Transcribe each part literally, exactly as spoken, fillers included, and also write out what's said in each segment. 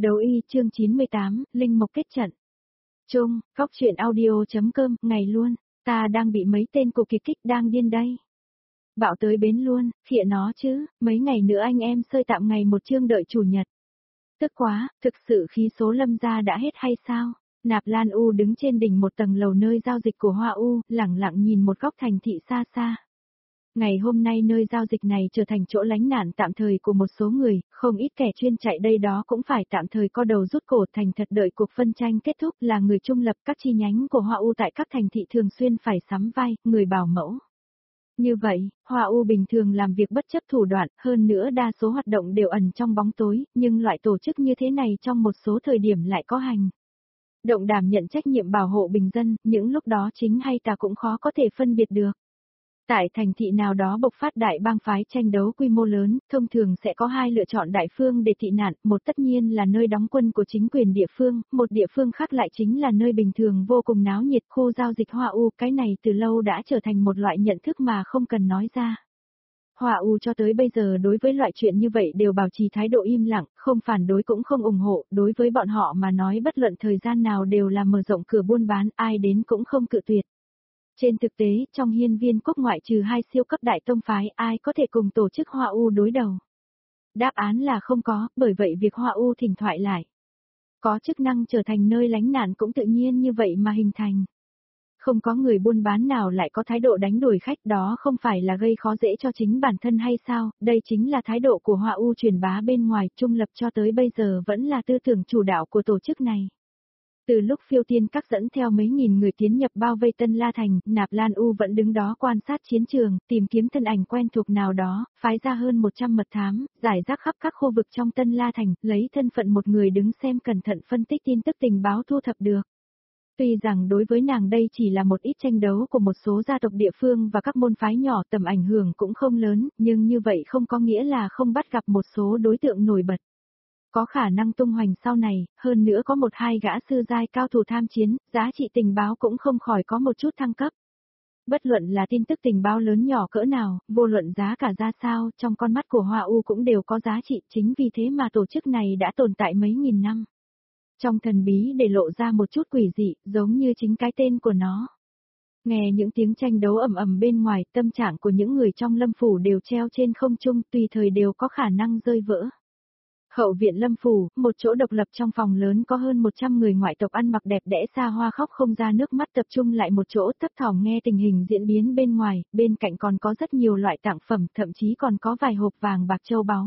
Đấu y chương chín mươi tám, Linh Mộc kết trận. Chung, góc chuyện audio.com, ngày luôn, ta đang bị mấy tên cục kịch kích đang điên đây. Bạo tới bến luôn, khịa nó chứ, mấy ngày nữa anh em sơi tạm ngày một chương đợi chủ nhật. Tức quá, thực sự khí số Lâm gia đã hết hay sao? Nạp Lan U đứng trên đỉnh một tầng lầu nơi giao dịch của Hoa U, lẳng lặng nhìn một góc thành thị xa xa. Ngày hôm nay nơi giao dịch này trở thành chỗ lánh nạn tạm thời của một số người, không ít kẻ chuyên chạy đây đó cũng phải tạm thời co đầu rút cổ thành thật đợi cuộc phân tranh kết thúc. Là người trung lập, các chi nhánh của Hoa U tại các thành thị thường xuyên phải sắm vai, người bảo mẫu. Như vậy, Hoa U bình thường làm việc bất chấp thủ đoạn, hơn nữa đa số hoạt động đều ẩn trong bóng tối, nhưng loại tổ chức như thế này trong một số thời điểm lại có hành động đảm nhận trách nhiệm bảo hộ bình dân, những lúc đó chính hay tà cũng khó có thể phân biệt được. Tại thành thị nào đó bộc phát đại bang phái tranh đấu quy mô lớn, thông thường sẽ có hai lựa chọn đại phương để tị nạn, một tất nhiên là nơi đóng quân của chính quyền địa phương, một địa phương khác lại chính là nơi bình thường vô cùng náo nhiệt, khu giao dịch Hoa U. Cái này từ lâu đã trở thành một loại nhận thức mà không cần nói ra. Hoa U cho tới bây giờ đối với loại chuyện như vậy đều bảo trì thái độ im lặng, không phản đối cũng không ủng hộ, đối với bọn họ mà nói bất luận thời gian nào đều là mở rộng cửa buôn bán, ai đến cũng không cự tuyệt. Trên thực tế, trong hiên viên quốc ngoại trừ hai siêu cấp đại tông phái, ai có thể cùng tổ chức Hoa U đối đầu? Đáp án là không có, bởi vậy việc Hoa U thỉnh thoại lại có chức năng trở thành nơi lánh nạn cũng tự nhiên như vậy mà hình thành. Không có người buôn bán nào lại có thái độ đánh đuổi khách, đó không phải là gây khó dễ cho chính bản thân hay sao? Đây chính là thái độ của Hoa U truyền bá bên ngoài, trung lập cho tới bây giờ vẫn là tư tưởng chủ đạo của tổ chức này. Từ lúc Phiêu Tiên Các dẫn theo mấy nghìn người tiến nhập bao vây Tân La Thành, Nạp Lan U vẫn đứng đó quan sát chiến trường, tìm kiếm thân ảnh quen thuộc nào đó, phái ra hơn một trăm mật thám, giải rác khắp các khu vực trong Tân La Thành, lấy thân phận một người đứng xem cẩn thận phân tích tin tức tình báo thu thập được. Tuy rằng đối với nàng đây chỉ là một ít tranh đấu của một số gia tộc địa phương và các môn phái nhỏ, tầm ảnh hưởng cũng không lớn, nhưng như vậy không có nghĩa là không bắt gặp một số đối tượng nổi bật. Có khả năng tung hoành sau này, hơn nữa có một hai gã sư giai cao thủ tham chiến, giá trị tình báo cũng không khỏi có một chút thăng cấp. Bất luận là tin tức tình báo lớn nhỏ cỡ nào, vô luận giá cả ra sao, trong con mắt của Hoa U cũng đều có giá trị, chính vì thế mà tổ chức này đã tồn tại mấy nghìn năm. Trong thần bí để lộ ra một chút quỷ dị, giống như chính cái tên của nó. Nghe những tiếng tranh đấu ầm ầm bên ngoài, tâm trạng của những người trong Lâm Phủ đều treo trên không trung, tùy thời đều có khả năng rơi vỡ. Hậu viện Lâm Phủ, một chỗ độc lập trong phòng lớn có hơn một trăm người ngoại tộc ăn mặc đẹp đẽ xa hoa khóc không ra nước mắt tập trung lại một chỗ thấp thỏm nghe tình hình diễn biến bên ngoài, bên cạnh còn có rất nhiều loại tặng phẩm, thậm chí còn có vài hộp vàng bạc châu báu.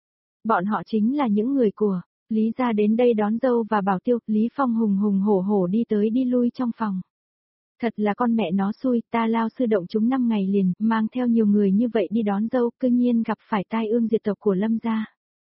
Bọn họ chính là những người của Lý gia đến đây đón dâu và bảo tiêu. Lý Phong hùng hùng hổ hổ đi tới đi lui trong phòng. Thật là con mẹ nó xui, ta lao sư động chúng năm ngày liền, mang theo nhiều người như vậy đi đón dâu, cư nhiên gặp phải tai ương diệt tộc của Lâm gia.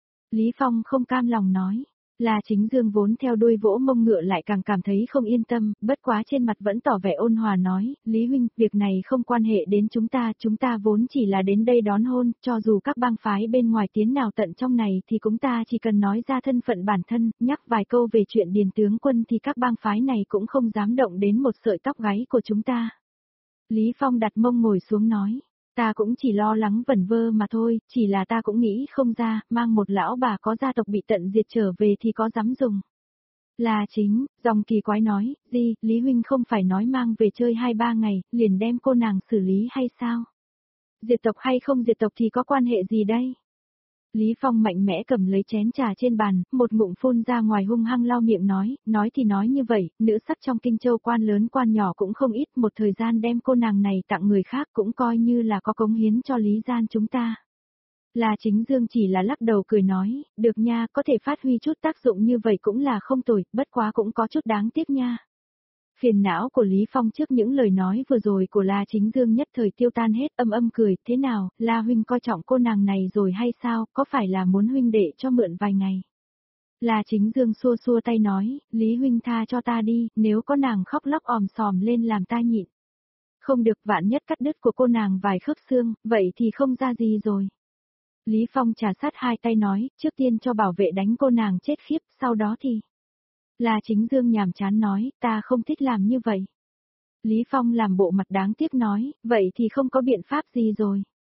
Lý Phong không cam lòng nói, là Chính Dương vốn theo đuôi vỗ mông ngựa lại càng cảm thấy không yên tâm, bất quá trên mặt vẫn tỏ vẻ ôn hòa nói, Lý huynh, việc này không quan hệ đến chúng ta, chúng ta vốn chỉ là đến đây đón hôn, cho dù các bang phái bên ngoài tiến nào tận trong này thì chúng ta chỉ cần nói ra thân phận bản thân, nhắc vài câu về chuyện điền tướng quân thì các bang phái này cũng không dám động đến một sợi tóc gáy của chúng ta. Lý Phong đặt mông ngồi xuống nói. Ta cũng chỉ lo lắng vẩn vơ mà thôi, chỉ là ta cũng nghĩ không ra, mang một lão bà có gia tộc bị tận diệt trở về thì có dám dùng. Là Chính, dòng kỳ quái nói, gì, Lý huynh không phải nói mang về chơi hai ba ngày, liền đem cô nàng xử lý hay sao? Diệt tộc hay không diệt tộc thì có quan hệ gì đây? Lý Phong mạnh mẽ cầm lấy chén trà trên bàn, một ngụm phun ra ngoài hung hăng lau miệng nói, nói thì nói như vậy, nữ sắc trong Kinh Châu quan lớn quan nhỏ cũng không ít, một thời gian đem cô nàng này tặng người khác cũng coi như là có cống hiến cho Lý gian chúng ta. Là Chính Dương chỉ là lắc đầu cười nói, được nha, có thể phát huy chút tác dụng như vậy cũng là không tồi, bất quá cũng có chút đáng tiếc nha. Phiền não của Lý Phong trước những lời nói vừa rồi của La Chính Dương nhất thời tiêu tan hết, âm âm cười, thế nào, La huynh coi trọng cô nàng này rồi hay sao, có phải là muốn huynh đệ cho mượn vài ngày? La Chính Dương xua xua tay nói, Lý huynh tha cho ta đi, nếu có nàng khóc lóc òm sòm lên làm ta nhịn. Không được, vạn nhất cắt đứt của cô nàng vài khớp xương, vậy thì không ra gì rồi. Lý Phong trà sát hai tay nói, trước tiên cho bảo vệ đánh cô nàng chết khiếp, sau đó thì... La Chính Dương nhàm chán nói, ta không thích làm như vậy. Lý Phong làm bộ mặt đáng tiếc nói, vậy thì không có biện pháp gì rồi.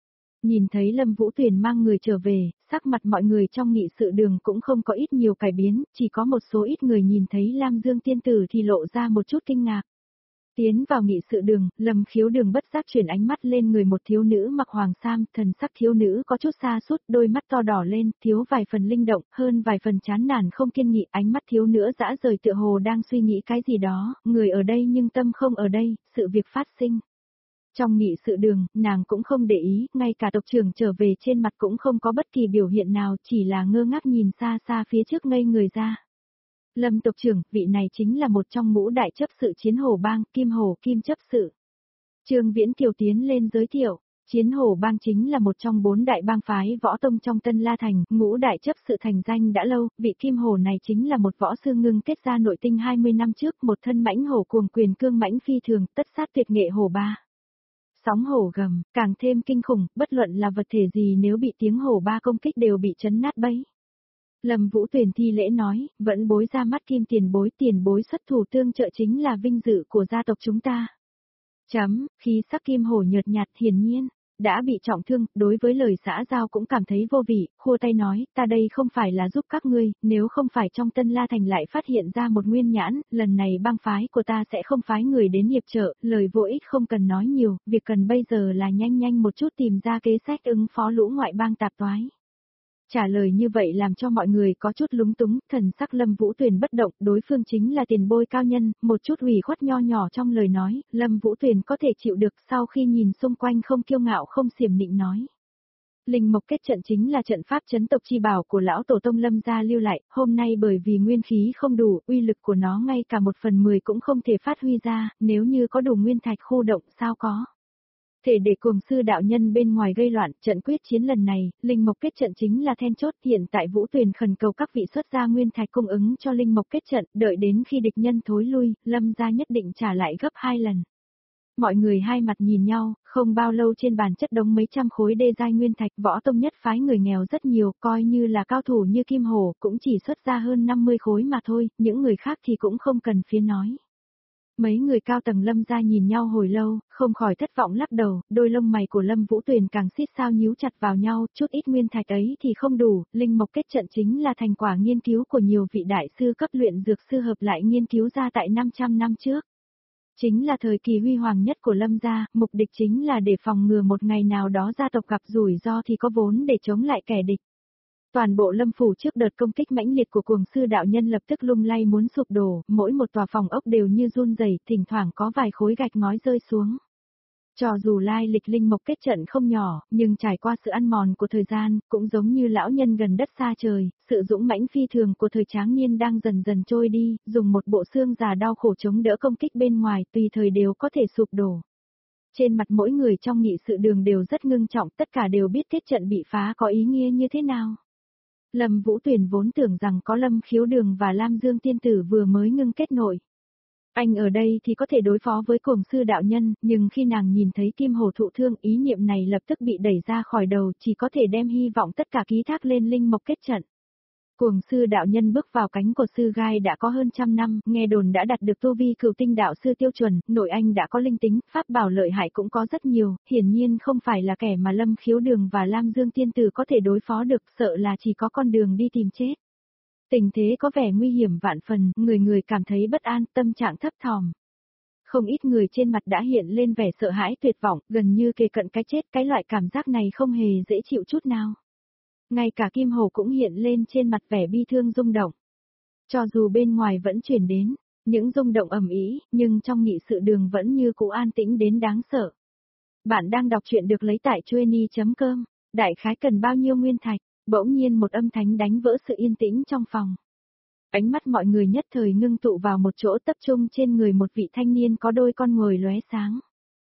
Nhìn thấy Lâm Vũ Tuyền mang người trở về, sắc mặt mọi người trong nghị sự đường cũng không có ít nhiều cải biến, chỉ có một số ít người nhìn thấy Lam Dương tiên tử thì lộ ra một chút kinh ngạc. Tiến vào nghị sự đường, Lâm Khiếu Đường bất giác chuyển ánh mắt lên người một thiếu nữ mặc hoàng sam, thần sắc thiếu nữ có chút xa sút, đôi mắt to đỏ lên, thiếu vài phần linh động, hơn vài phần chán nản không kiên nghị, ánh mắt thiếu nữ dã rời tựa hồ đang suy nghĩ cái gì đó, người ở đây nhưng tâm không ở đây, sự việc phát sinh. Trong nghị sự đường, nàng cũng không để ý, ngay cả tộc trưởng trở về trên mặt cũng không có bất kỳ biểu hiện nào, chỉ là ngơ ngác nhìn xa xa phía trước ngây người ra. Lâm tộc trưởng, vị này chính là một trong ngũ đại chấp sự Chiến Hổ Bang, Kim Hổ Kim chấp sự. Trương Viễn Kiều tiến lên giới thiệu, Chiến Hổ Bang chính là một trong bốn đại bang phái võ tông trong Tân La Thành, ngũ đại chấp sự thành danh đã lâu, vị Kim Hổ này chính là một võ sư ngưng kết ra nội tinh hai mươi năm trước, một thân mãnh hổ cuồng quyền cương mãnh phi thường, tất sát tuyệt nghệ hổ ba. Sóng hổ gầm, càng thêm kinh khủng, bất luận là vật thể gì nếu bị tiếng hổ ba công kích đều bị chấn nát bấy. Lâm Vũ Tuyền thi lễ nói, vẫn bối ra mắt Kim tiền bối, tiền bối xuất thủ tương trợ chính là vinh dự của gia tộc chúng ta. Chấm, khi sắc Kim hổ nhợt nhạt hiển nhiên, đã bị trọng thương, đối với lời xã giao cũng cảm thấy vô vị, khua tay nói, ta đây không phải là giúp các ngươi, nếu không phải trong Tân La Thành lại phát hiện ra một nguyên nhãn, lần này bang phái của ta sẽ không phái người đến hiệp trợ, lời vô ích không cần nói nhiều, việc cần bây giờ là nhanh nhanh một chút tìm ra kế sách ứng phó lũ ngoại bang tạp toái. Trả lời như vậy làm cho mọi người có chút lúng túng, thần sắc Lâm Vũ Tuyền bất động, đối phương chính là tiền bối cao nhân, một chút ủy khuất nho nhỏ trong lời nói, Lâm Vũ Tuyền có thể chịu được sau khi nhìn xung quanh không kiêu ngạo không xiểm nịnh nói. Linh mộc kết trận chính là trận pháp chấn tộc chi bảo của lão tổ tông Lâm gia lưu lại, hôm nay bởi vì nguyên khí không đủ, uy lực của nó ngay cả một phần mười cũng không thể phát huy ra, nếu như có đủ nguyên thạch khu động sao có. Thể để cuồng sư đạo nhân bên ngoài gây loạn, trận quyết chiến lần này, linh mộc kết trận chính là then chốt, hiện tại Vũ Tuyền khẩn cầu các vị xuất gia nguyên thạch cung ứng cho linh mộc kết trận, đợi đến khi địch nhân thối lui, Lâm gia nhất định trả lại gấp hai lần. Mọi người hai mặt nhìn nhau, không bao lâu trên bàn chất đống mấy trăm khối đê giai nguyên thạch, võ tông nhất phái người nghèo rất nhiều, coi như là cao thủ như Kim Hổ, cũng chỉ xuất ra hơn năm mươi khối mà thôi, những người khác thì cũng không cần phía nói. Mấy người cao tầng Lâm gia nhìn nhau hồi lâu, không khỏi thất vọng lắc đầu, đôi lông mày của Lâm Vũ Tuyền càng xít sao nhíu chặt vào nhau, chút ít nguyên thạch ấy thì không đủ, linh mộc kết trận chính là thành quả nghiên cứu của nhiều vị đại sư cấp luyện dược sư hợp lại nghiên cứu ra tại năm trăm năm trước. Chính là thời kỳ huy hoàng nhất của Lâm gia, mục đích chính là để phòng ngừa một ngày nào đó gia tộc gặp rủi ro thì có vốn để chống lại kẻ địch. Toàn bộ Lâm phủ trước đợt công kích mãnh liệt của cuồng sư đạo nhân lập tức lung lay muốn sụp đổ, mỗi một tòa phòng ốc đều như run rẩy, thỉnh thoảng có vài khối gạch ngói rơi xuống. Cho dù lai lịch linh mộc kết trận không nhỏ, nhưng trải qua sự ăn mòn của thời gian, cũng giống như lão nhân gần đất xa trời, sự dũng mãnh phi thường của thời tráng niên đang dần dần trôi đi, dùng một bộ xương già đau khổ chống đỡ công kích bên ngoài, tùy thời đều có thể sụp đổ. Trên mặt mỗi người trong nghị sự đường đều rất ngưng trọng, tất cả đều biết kết trận bị phá có ý nghĩa như thế nào. Lâm Vũ Tuyền vốn tưởng rằng có Lâm Khiếu Đường và Lam Dương tiên tử vừa mới ngưng kết nội. Anh ở đây thì có thể đối phó với cuồng sư đạo nhân, nhưng khi nàng nhìn thấy Kim Hổ thụ thương, ý niệm này lập tức bị đẩy ra khỏi đầu, chỉ có thể đem hy vọng tất cả ký thác lên linh mộc kết trận. Cuồng sư đạo nhân bước vào cánh của sư gai đã có hơn trăm năm, nghe đồn đã đạt được tu vi cửu tinh đạo sư tiêu chuẩn, nội anh đã có linh tính, pháp bảo lợi hại cũng có rất nhiều, hiển nhiên không phải là kẻ mà Lâm Khiếu Đường và Lam Dương tiên tử có thể đối phó được, sợ là chỉ có con đường đi tìm chết. Tình thế có vẻ nguy hiểm vạn phần, người người cảm thấy bất an, tâm trạng thấp thỏm. Không ít người trên mặt đã hiện lên vẻ sợ hãi tuyệt vọng, gần như kề cận cái chết, cái loại cảm giác này không hề dễ chịu chút nào. Ngay cả Kim Hổ cũng hiện lên trên mặt vẻ bi thương rung động. Cho dù bên ngoài vẫn truyền đến những rung động ầm ĩ, nhưng trong nghị sự đường vẫn như cũ an tĩnh đến đáng sợ. Bạn đang đọc truyện được lấy tại chueni chấm com, đại khái cần bao nhiêu nguyên thạch, bỗng nhiên một âm thanh đánh vỡ sự yên tĩnh trong phòng. Ánh mắt mọi người nhất thời ngưng tụ vào một chỗ, tập trung trên người một vị thanh niên có đôi con ngồi lóe sáng.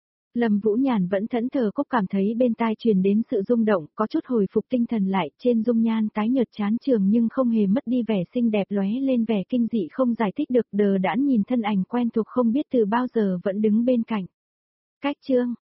Lâm Vũ Nhàn vẫn thẫn thờ cúc cảm thấy bên tai truyền đến sự rung động, có chút hồi phục tinh thần lại, trên dung nhan tái nhợt chán trường nhưng không hề mất đi vẻ xinh đẹp, lóe lên vẻ kinh dị không giải thích được, đờ đẫn nhìn thân ảnh quen thuộc không biết từ bao giờ vẫn đứng bên cạnh. Cách chương